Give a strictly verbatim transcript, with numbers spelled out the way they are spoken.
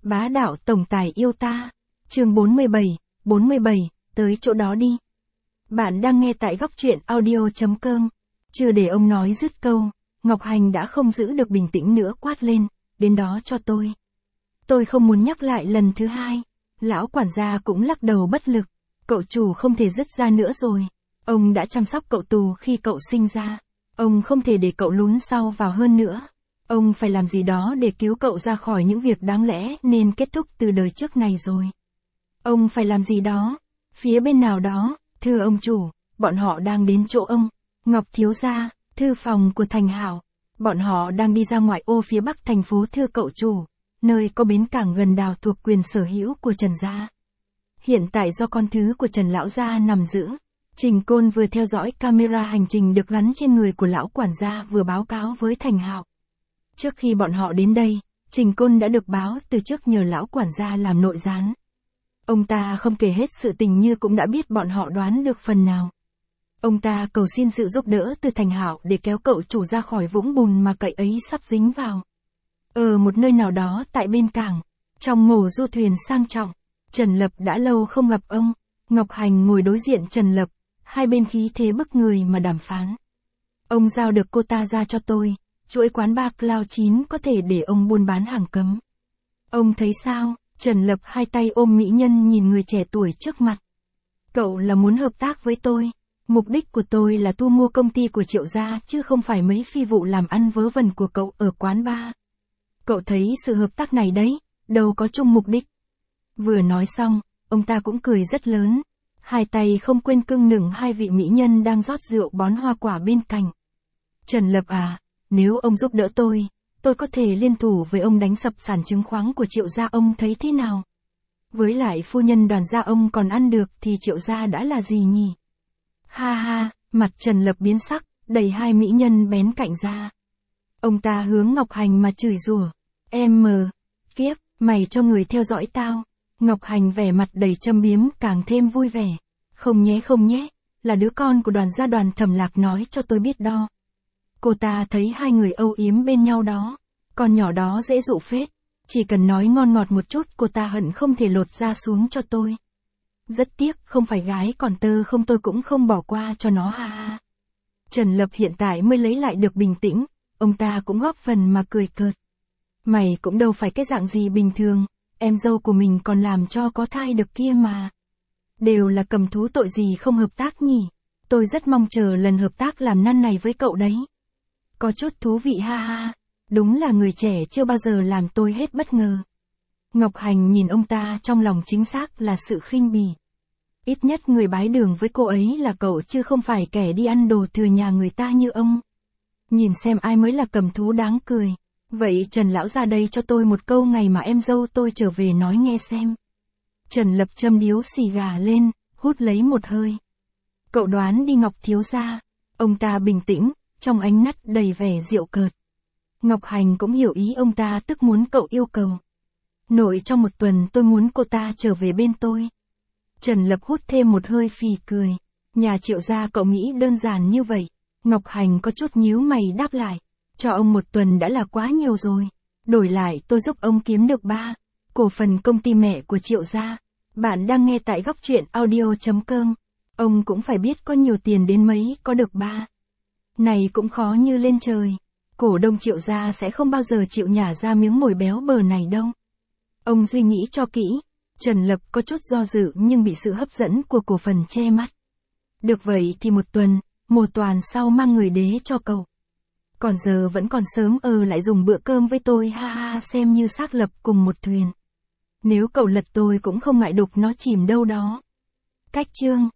Bá đạo tổng tài yêu ta. Chương bốn mươi bảy, bốn mươi bảy, tới chỗ đó đi. Bạn đang nghe tại góc truyện audio chấm com. Chưa để ông nói dứt câu, Ngọc Hành đã không giữ được bình tĩnh nữa quát lên, đến đó cho tôi. Tôi không muốn nhắc lại lần thứ hai. Lão quản gia cũng lắc đầu bất lực. Cậu chủ không thể dứt ra nữa rồi. Ông đã chăm sóc cậu tù khi cậu sinh ra. Ông không thể để cậu lún sau vào hơn nữa. Ông phải làm gì đó để cứu cậu ra khỏi những việc đáng lẽ nên kết thúc từ đời trước này rồi. Ông phải làm gì đó. Phía bên nào đó, thưa ông chủ, bọn họ đang đến chỗ ông. Ngọc thiếu gia, thư phòng của Thành Hảo. Bọn họ đang đi ra ngoại ô phía bắc thành phố thưa cậu chủ, nơi có bến cảng gần đảo thuộc quyền sở hữu của Trần gia. Hiện tại do con thứ của Trần lão gia nằm giữ. Trình Côn vừa theo dõi camera hành trình được gắn trên người của lão quản gia vừa báo cáo với Thành Hạo. Trước khi bọn họ đến đây, Trình Côn đã được báo từ trước nhờ lão quản gia làm nội gián. Ông ta không kể hết sự tình như cũng đã biết bọn họ đoán được phần nào. Ông ta cầu xin sự giúp đỡ từ Thành Hạo để kéo cậu chủ ra khỏi vũng bùn mà cậy ấy sắp dính vào. Ở một nơi nào đó tại bên cảng, trong mổ du thuyền sang trọng, Trần Lập đã lâu không gặp ông. Ngọc Hành ngồi đối diện Trần Lập, hai bên khí thế bức người mà đàm phán. Ông giao được cô ta ra cho tôi, chuỗi quán bar Cloud chín có thể để ông buôn bán hàng cấm. Ông thấy sao? Trần Lập hai tay ôm mỹ nhân nhìn người trẻ tuổi trước mặt. Cậu là muốn hợp tác với tôi. Mục đích của tôi là thu mua công ty của Triệu gia chứ không phải mấy phi vụ làm ăn vớ vẩn của cậu ở quán bar. Cậu thấy sự hợp tác này đấy, đâu có chung mục đích. Vừa nói xong, ông ta cũng cười rất lớn. Hai tay không quên cưng nựng hai vị mỹ nhân đang rót rượu bón hoa quả bên cạnh. Trần Lập à, nếu ông giúp đỡ tôi, tôi có thể liên thủ với ông đánh sập sàn chứng khoán của Triệu gia, ông thấy thế nào? Với lại phu nhân Đoàn gia ông còn ăn được thì Triệu gia đã là gì nhỉ? Ha ha, mặt Trần Lập biến sắc, đẩy hai mỹ nhân bén cạnh ra. Ông ta hướng Ngọc Hành mà chửi rủa. Em mờ, kiếp, mày cho người theo dõi tao. Ngọc Hành vẻ mặt đầy châm biếm càng thêm vui vẻ. Không nhé không nhé, là đứa con của Đoàn gia Đoàn Thẩm Lạc nói cho tôi biết đó. Cô ta thấy hai người âu yếm bên nhau đó. Con nhỏ đó dễ dụ phết. Chỉ cần nói ngon ngọt một chút cô ta hận không thể lột da xuống cho tôi. Rất tiếc không phải gái còn tơ không tôi cũng không bỏ qua cho nó ha ha. Trần Lập hiện tại mới lấy lại được bình tĩnh. Ông ta cũng góp phần mà cười cợt. Mày cũng đâu phải cái dạng gì bình thường. Em dâu của mình còn làm cho có thai được kia mà. Đều là cầm thú tội gì không hợp tác nhỉ. Tôi rất mong chờ lần hợp tác làm năn này với cậu đấy. Có chút thú vị ha ha. Đúng là người trẻ chưa bao giờ làm tôi hết bất ngờ. Ngọc Hành nhìn ông ta trong lòng chính xác là sự khinh bỉ. Ít nhất người bái đường với cô ấy là cậu chứ không phải kẻ đi ăn đồ thừa nhà người ta như ông. Nhìn xem ai mới là cầm thú đáng cười. Vậy Trần lão ra đây cho tôi một câu ngày mà em dâu tôi trở về nói nghe xem. Trần Lập châm điếu xì gà lên, hút lấy một hơi. Cậu đoán đi Ngọc thiếu gia. Ông ta bình tĩnh, trong ánh mắt đầy vẻ giễu cợt. Ngọc Hành cũng hiểu ý ông ta tức muốn cậu yêu cầu. Nội trong một tuần tôi muốn cô ta trở về bên tôi. Trần Lập hút thêm một hơi phì cười. Nhà Triệu gia cậu nghĩ đơn giản như vậy. Ngọc Hành có chút nhíu mày đáp lại. Cho ông một tuần đã là quá nhiều rồi. Đổi lại tôi giúp ông kiếm được ba cổ phần công ty mẹ của Triệu gia. Bạn đang nghe tại góc truyện audio chấm com. Ông cũng phải biết có nhiều tiền đến mấy có được ba. Này cũng khó như lên trời. Cổ đông Triệu gia sẽ không bao giờ chịu nhả ra miếng mồi béo bở này đâu. Ông suy nghĩ cho kỹ. Trần Lập có chút do dự nhưng bị sự hấp dẫn của cổ phần che mắt. Được vậy thì một tuần, một tuần sau mang người đế cho cậu. Còn giờ vẫn còn sớm ờ lại dùng bữa cơm với tôi ha ha xem như xác lập cùng một thuyền. Nếu cậu lật tôi cũng không ngại đục nó chìm đâu đó. Cách chương.